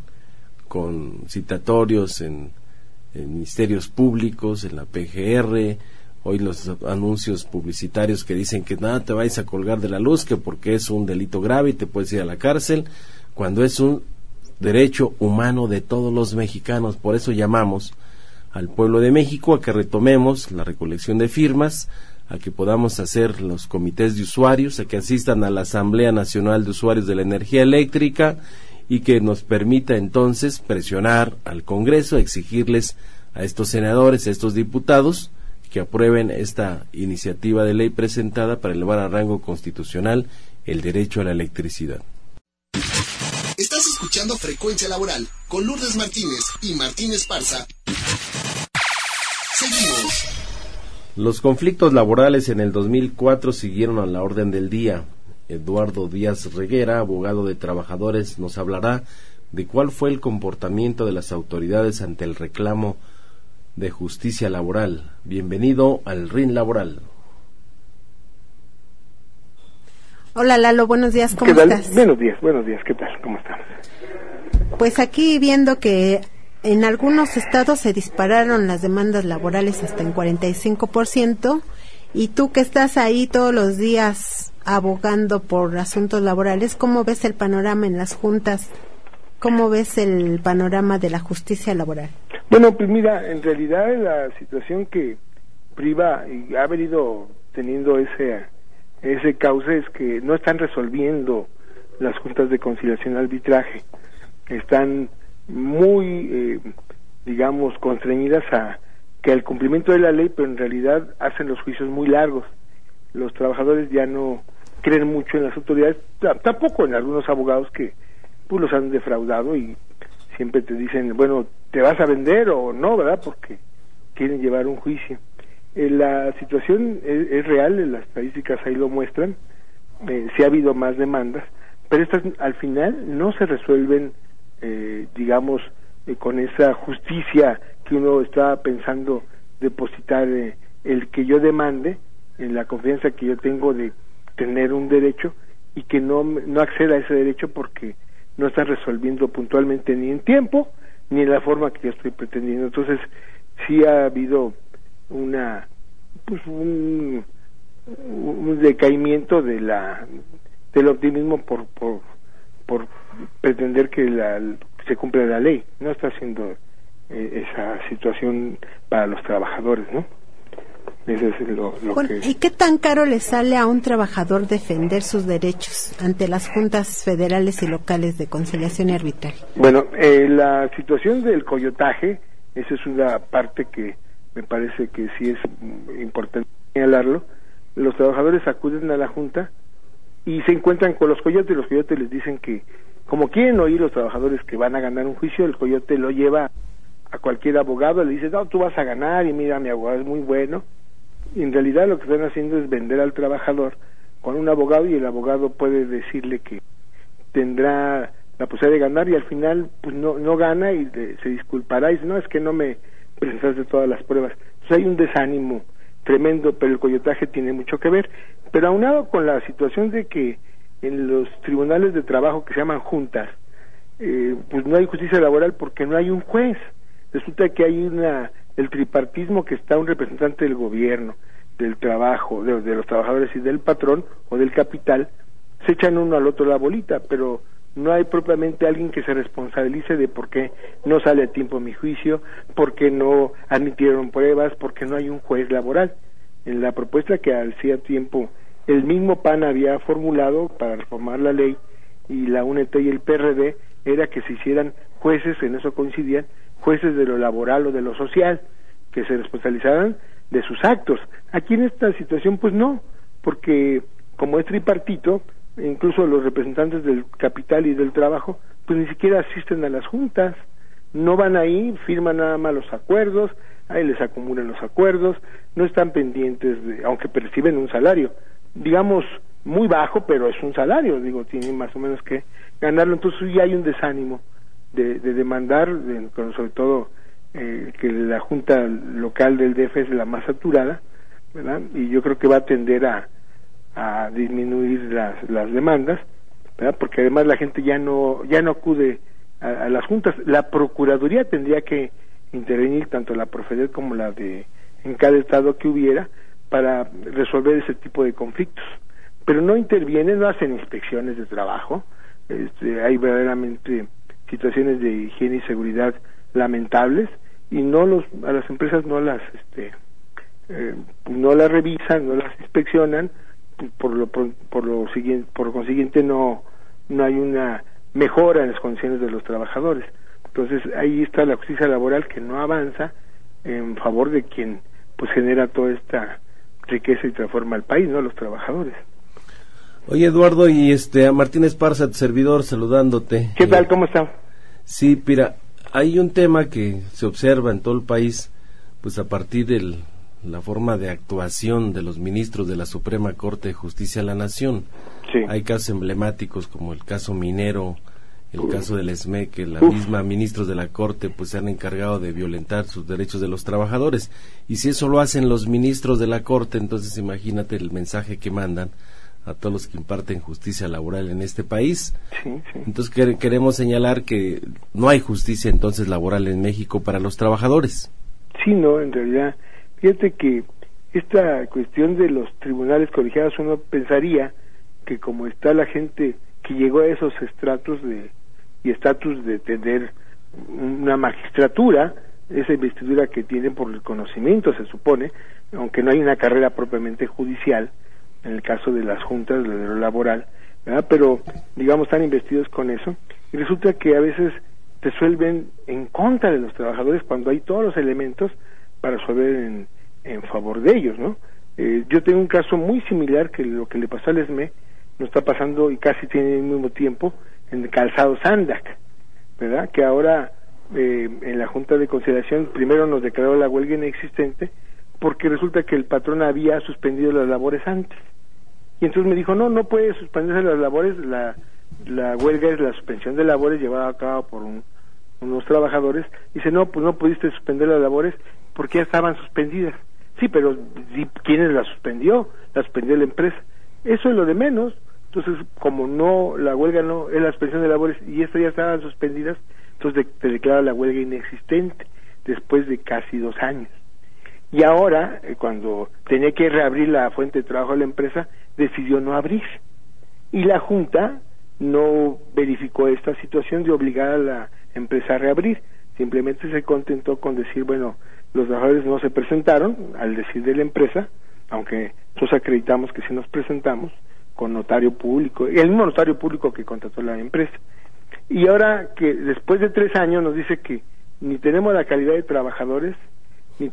con citatorios en ministerios públicos, en la PGR. Hoy los anuncios publicitarios que dicen que nada, te vais a colgar de la luz, que porque es un delito grave y te puedes ir a la cárcel, cuando es un derecho humano de todos los mexicanos. Por eso llamamos al pueblo de México a que retomemos la recolección de firmas, a que podamos hacer los comités de usuarios, a que asistan a la Asamblea Nacional de Usuarios de la Energía Eléctrica y que nos permita entonces presionar al Congreso, exigirles a estos senadores, a estos diputados, que aprueben esta iniciativa de ley presentada para elevar a rango constitucional el derecho a la electricidad. Estás escuchando Frecuencia Laboral con Lourdes Martínez y Martín Esparza. Seguimos. Los conflictos laborales en el 2004 siguieron a la orden del día. Eduardo Díaz Reguera, abogado de trabajadores, nos hablará de cuál fue el comportamiento de las autoridades ante el reclamo de justicia laboral. Bienvenido al RIN Laboral. Hola Lalo, buenos días, ¿cómo estás? Buenos días, ¿qué tal? ¿Cómo estamos? Pues aquí viendo que en algunos estados se dispararon las demandas laborales hasta en 45%, y tú que estás ahí todos los días abogando por asuntos laborales, ¿cómo ves el panorama en las juntas? ¿Cómo ves el panorama de la justicia laboral? Bueno, pues mira, en realidad la situación que priva y ha venido teniendo ese cauce es que no están resolviendo las juntas de conciliación y arbitraje. Están muy, digamos, constreñidas a que al cumplimiento de la ley, pero en realidad hacen los juicios muy largos. Los trabajadores ya no creen mucho en las autoridades, tampoco en algunos abogados que pues los han defraudado y siempre te dicen, bueno, te vas a vender o no, ¿verdad? Porque quieren llevar un juicio. La situación es real, las estadísticas ahí lo muestran, sí ha habido más demandas, pero estas al final no se resuelven, digamos, con esa justicia que uno está pensando depositar, el que yo demande, en la confianza que yo tengo de tener un derecho y que no acceda a ese derecho porque no están resolviendo puntualmente ni en tiempo ni en la forma que yo estoy pretendiendo. Entonces sí ha habido un decaimiento del optimismo por pretender que se cumpla la ley. No está haciendo esa situación para los trabajadores, ¿no? Eso es lo bueno, que... ¿Y qué tan caro le sale a un trabajador defender sus derechos ante las juntas federales y locales de conciliación y arbitraje? Bueno, la situación del coyotaje, esa es una parte que me parece que sí es importante señalarlo. Los trabajadores acuden a la junta y se encuentran con los coyotes. Los coyotes les dicen que, como quieren oír los trabajadores que van a ganar un juicio, el coyote lo lleva a cualquier abogado, le dice, no, tú vas a ganar, y mira, mi abogado es muy bueno. Y en realidad lo que están haciendo es vender al trabajador con un abogado, y el abogado puede decirle que tendrá la posibilidad de ganar, y al final pues no gana, y se disculpará y dice, no, es que no me presentaste todas las pruebas. Entonces hay un desánimo tremendo, pero el coyotaje tiene mucho que ver. Pero aunado con la situación de que en los tribunales de trabajo que se llaman juntas, pues no hay justicia laboral porque no hay un juez. Resulta que hay el tripartismo, que está un representante del gobierno, del trabajo, de los trabajadores y del patrón o del capital. Se echan uno al otro la bolita, pero no hay propiamente alguien que se responsabilice de por qué no sale a tiempo mi juicio, por qué no admitieron pruebas, por qué no hay un juez laboral. En la propuesta que hacía tiempo el mismo PAN había formulado para reformar la ley, y la UNET y el PRD, era que se hicieran jueces, en eso coincidían, jueces de lo laboral o de lo social, que se responsabilizaran de sus actos. Aquí en esta situación pues no, porque como es tripartito, incluso los representantes del capital y del trabajo pues ni siquiera asisten a las juntas, no van ahí, firman nada más los acuerdos, ahí les acumulan los acuerdos, no están pendientes aunque perciben un salario, digamos muy bajo, pero es un salario, tienen más o menos que ganarlo. Entonces ya hay un desánimo de demandar, sobre todo que la junta local del DF es la más saturada, ¿verdad? Y yo creo que va a tender a disminuir las demandas, ¿verdad? Porque además la gente ya no acude a las juntas. La Procuraduría tendría que intervenir, tanto la Profedet como la en cada estado que hubiera, para resolver ese tipo de conflictos, pero no intervienen, no hacen inspecciones de trabajo. Hay verdaderamente situaciones de higiene y seguridad lamentables, y a las empresas no las revisan, no las inspeccionan, por consiguiente no hay una mejora en las condiciones de los trabajadores. Entonces ahí está la justicia laboral, que no avanza en favor de quien pues genera toda esta riqueza y transforma al país, ¿no? Los trabajadores. Oye, Eduardo, y a Martín Esparza, tu servidor, saludándote. ¿Qué tal? ¿Cómo está? Sí, mira, hay un tema que se observa en todo el país, pues a partir de la forma de actuación de los ministros de la Suprema Corte de Justicia de la Nación. Sí. Hay casos emblemáticos como el caso minero, el caso del ESME, que la misma ministros de la Corte pues se han encargado de violentar sus derechos de los trabajadores, y si eso lo hacen los ministros de la Corte, entonces imagínate el mensaje que mandan a todos los que imparten justicia laboral en este país. Sí. Entonces queremos señalar que no hay justicia entonces laboral en México para los trabajadores. Sí, no, en realidad, fíjate que esta cuestión de los tribunales colegiados, uno pensaría que como está la gente que llegó a esos estratos y estatus de tener una magistratura, esa investidura que tienen por el conocimiento, se supone, aunque no hay una carrera propiamente judicial, en el caso de las juntas de lo laboral, ¿verdad? Pero digamos están investidos con eso, y resulta que a veces resuelven en contra de los trabajadores cuando hay todos los elementos para resolver en favor de ellos, ¿no? Yo tengo un caso muy similar que lo que le pasó al ESME nos está pasando, y casi tiene el mismo tiempo, en el calzado Sandac, ¿verdad? Que ahora en la Junta de Conciliación primero nos declaró la huelga inexistente porque resulta que el patrón había suspendido las labores antes, y entonces me dijo, no puede suspenderse las labores, la huelga es la suspensión de labores llevada a cabo por unos trabajadores. Dice, no, pues no pudiste suspender las labores porque ya estaban suspendidas. Sí, pero ¿quién las suspendió? La suspendió la empresa. Eso es lo de menos. Entonces, como la huelga no es la suspensión de labores y estas ya estaban suspendidas, entonces te declara la huelga inexistente después de casi 2 años. Y ahora, cuando tenía que reabrir la fuente de trabajo de la empresa, decidió no abrir. Y la Junta no verificó esta situación de obligar a la empresa a reabrir. Simplemente se contentó con decir, bueno, los trabajadores no se presentaron, al decir de la empresa, aunque nosotros acreditamos que sí nos presentamos, con notario público, el mismo notario público que contrató la empresa. Y ahora que después de 3 años nos dice que ni tenemos la calidad de trabajadores, ni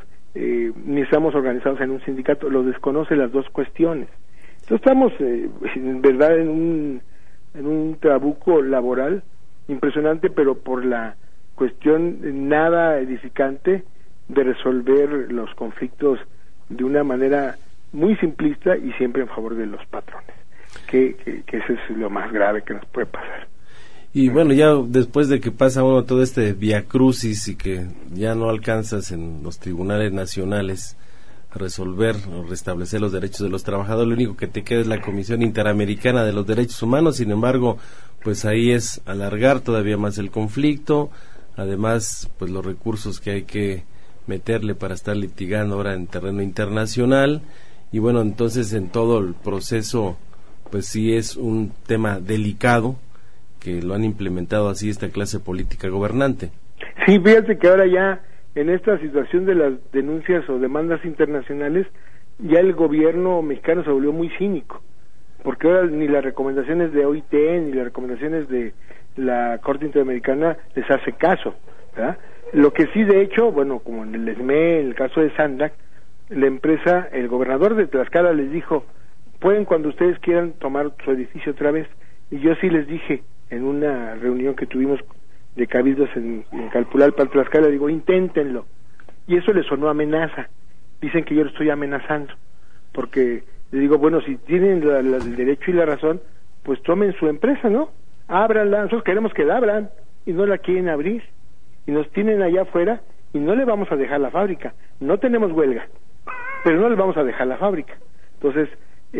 estamos organizados en un sindicato, lo desconoce las dos cuestiones. Entonces estamos en verdad en un trabuco laboral impresionante, pero por la cuestión nada edificante de resolver los conflictos de una manera muy simplista y siempre en favor de los patrones, que eso es lo más grave que nos puede pasar. Y bueno, ya después de que pasa uno todo este viacrucis y que ya no alcanzas en los tribunales nacionales a resolver o restablecer los derechos de los trabajadores, lo único que te queda es la Comisión Interamericana de los Derechos Humanos. Sin embargo, pues ahí es alargar todavía más el conflicto, además pues los recursos que hay que meterle para estar litigando ahora en terreno internacional. Y bueno, entonces en todo el proceso pues sí es un tema delicado que lo han implementado así esta clase política gobernante. Sí, fíjate que ahora ya en esta situación de las denuncias o demandas internacionales, ya el gobierno mexicano se volvió muy cínico, porque ahora ni las recomendaciones de OIT ni las recomendaciones de la Corte Interamericana les hace caso, ¿verdad? Lo que sí, de hecho, bueno, como en el ESME, en el caso de Sandac, la empresa, el gobernador de Tlaxcala les dijo, pueden cuando ustedes quieran tomar su edificio otra vez, y yo sí les dije en una reunión que tuvimos de cabildos en Calpulalpa, Tlaxcala, digo, inténtenlo, y eso les sonó amenaza. Dicen que yo lo estoy amenazando, porque les digo, bueno, si tienen el derecho y la razón, pues tomen su empresa, ¿no? Ábranla, nosotros queremos que la abran, y no la quieren abrir, y nos tienen allá afuera, y no le vamos a dejar la fábrica. No tenemos huelga, pero no les vamos a dejar la fábrica. Entonces,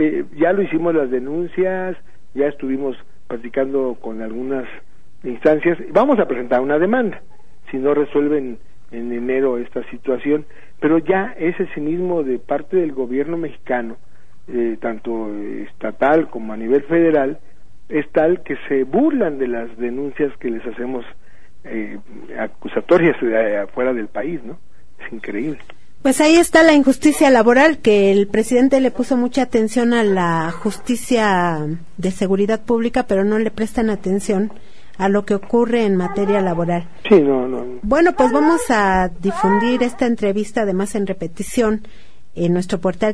ya lo hicimos las denuncias, ya estuvimos platicando con algunas instancias, vamos a presentar una demanda si no resuelven en enero esta situación, pero ya ese cinismo de parte del gobierno mexicano, tanto estatal como a nivel federal, es tal que se burlan de las denuncias que les hacemos acusatorias afuera del país, ¿no? Es increíble. Pues ahí está la injusticia laboral, que el presidente le puso mucha atención a la justicia de seguridad pública, pero no le prestan atención a lo que ocurre en materia laboral. Sí, no. Bueno, pues vamos a difundir esta entrevista además en repetición en nuestro portal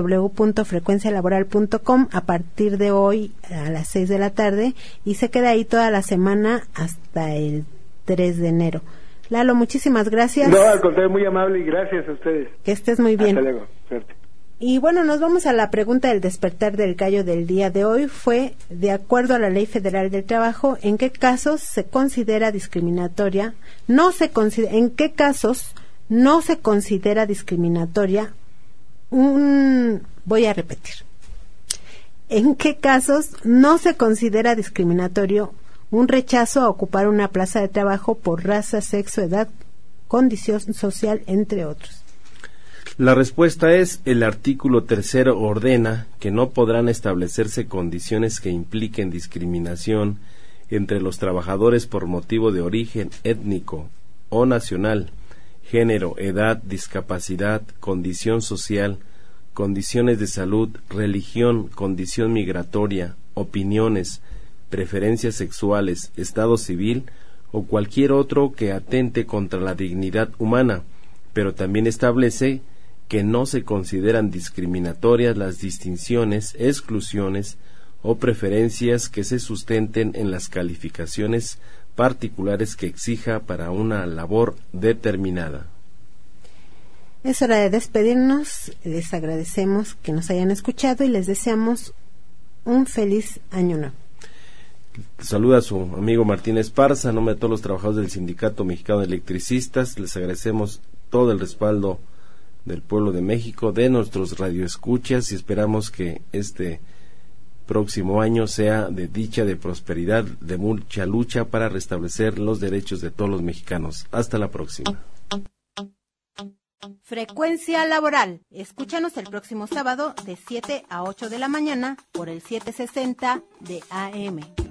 www.frecuencialaboral.com a partir de hoy a las 6 de la tarde y se queda ahí toda la semana hasta el 3 de enero. Lalo, muchísimas gracias. No, al contrario, muy amable y gracias a ustedes. Que estés muy bien. Hasta luego, suerte. Y bueno, nos vamos a la pregunta del despertar del gallo del día de hoy. Fue, de acuerdo a la Ley Federal del Trabajo, ¿en qué casos se considera discriminatoria? ¿En qué casos no se considera discriminatoria? Voy a repetir. ¿En qué casos no se considera discriminatorio un rechazo a ocupar una plaza de trabajo por raza, sexo, edad, condición social, entre otros? La respuesta es: el artículo 3 ordena que no podrán establecerse condiciones que impliquen discriminación entre los trabajadores por motivo de origen étnico o nacional, género, edad, discapacidad, condición social, condiciones de salud, religión, condición migratoria, opiniones, preferencias sexuales, estado civil o cualquier otro que atente contra la dignidad humana, pero también establece que no se consideran discriminatorias las distinciones, exclusiones o preferencias que se sustenten en las calificaciones particulares que exija para una labor determinada. Es hora de despedirnos, les agradecemos que nos hayan escuchado y les deseamos un feliz año nuevo. Saluda a su amigo Martín Esparza, en nombre de todos los trabajadores del Sindicato Mexicano de Electricistas. Les agradecemos todo el respaldo del pueblo de México, de nuestros radioescuchas, y esperamos que este próximo año sea de dicha, de prosperidad, de mucha lucha para restablecer los derechos de todos los mexicanos. Hasta la próxima. Frecuencia Laboral. Escúchanos el próximo sábado de 7 a 8 de la mañana por el 760 de AM.